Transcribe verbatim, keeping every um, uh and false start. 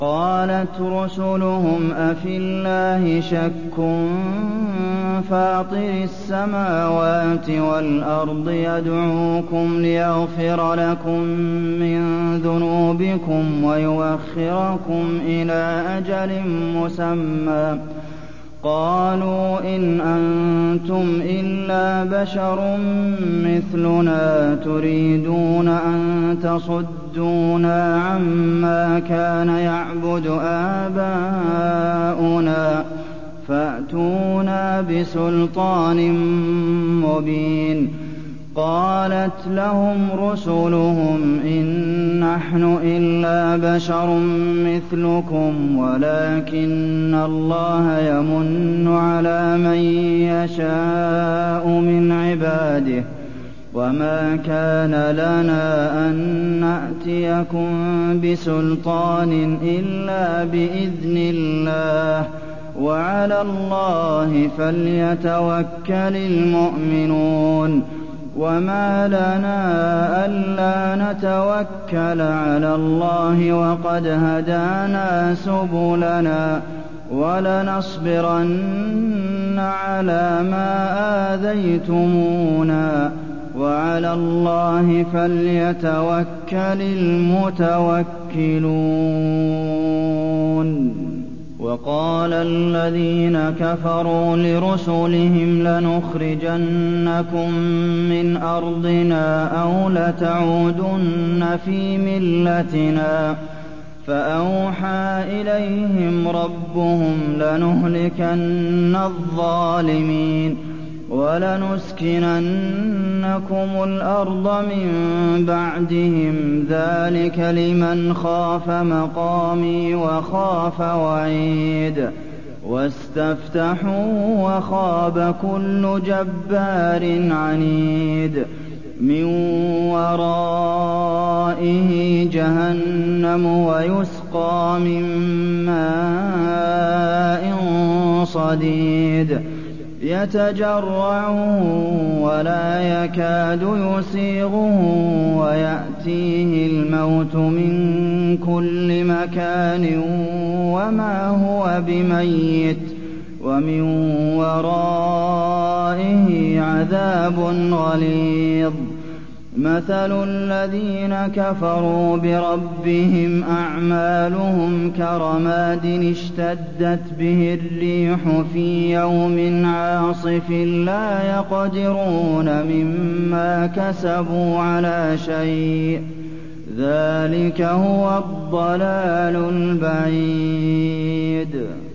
قَالَتْ رُسُلُهُمْ أَفِي اللَّهِ شَكٌّ فَاطِرِ السَّمَاوَاتِ وَالْأَرْضِ يَدْعُوكُمْ لِيَغْفِرَ لَكُم مِّن ذُنُوبِكُمْ وَيُؤَخِّرَكُمْ إِلَىٰ أَجَلٍ مُّسَمًّى ۚ قَالُوا إِنْ أَنتُمْ إِلَّا بَشَرٌ مِّثْلُنَا تُرِيدُونَ أَن تَصُدُّونَا عَمَّا كَانَ يَعْبُدُ آبَاؤُنَا فَأْتُونَا بِسُلْطَانٍ مُّبِينٍ قَالَتْ لَهُمْ رُسُلُهُمْ إِن نَّحْنُ إِلَّا بَشَرٌ مِّثْلُكُمْ وَلَٰكِنَّ اللَّهَ يَمُنُّ عَلَىٰ مَن يَشَاءُ مِنْ عِبَادِهِ ۖ وَمَا كَانَ لَنَا أَن نَّأْتِيَكُم بِسُلْطَانٍ إِلَّا بِإِذْنِ اللَّهِ ۚ وَعَلَى اللَّهِ فَلْيَتَوَكَّلِ الْمُؤْمِنُونَ وَمَا لَنَا أَلَّا نَتَوَكَّلَ عَلَى اللَّهِ وَقَدْ هَدَانَا سُبُلَنَا وَلَنَصْبِرَنَّ عَلَىٰ مَا آذَيْتُمُونَا وَعَلَى اللَّهِ فَلْيَتَوَكَّلِ الْمُتَوَكِّلُونَ وَقَالَ الَّذِينَ كَفَرُوا لِرُسُلِهِمْ لَنُخْرِجَنَّكُم مِّنْ أَرْضِنَا أَوْ لَتَعُودُنَّ فِي مِلَّتِنَا ۖ فَأَوْحَىٰ إِلَيْهِمْ رَبُّهُمْ لَنُهْلِكَنَّ الظَّالِمِينَ وَلَنُسْكِنَنَّكُمُ الْأَرْضَ مِن بَعْدِهِمْ ۚ ذَٰلِكَ لِمَنْ خَافَ مَقَامِي وَخَافَ وَعِيدِ وَاسْتَفْتَحُوا وَخَابَ كُلُّ جَبَّارٍ عَنِيدٍ مِّن وَرَائِهِ جَهَنَّمُ وَيُسْقَىٰ مِن مَّاءٍ صَدِيدٍ يَتَجَرَّعُهُ وَلَا يَكَادُ يُسِيغُهُ وَيَأْتِيهِ الْمَوْتُ مِن كُلِّ مَكَانٍ وَمَا هُوَ بِمَيِّتٍ وَمِن وَرَائِهِ عَذَابٌ غَلِيظٌ مَّثَلُ الَّذِينَ كَفَرُوا بِرَبِّهِمْ أَعْمَالُهُمْ كَرَمَادٍ اشْتَدَّتْ بِهِ الرِّيحُ فِي يَوْمٍ عَاصِفٍ لَّا يَقْدِرُونَ مِمَّا كَسَبُوا عَلَىٰ شَيْءٍ ۚ ذَٰلِكَ هُوَ الضَّلَالُ الْبَعِيدُ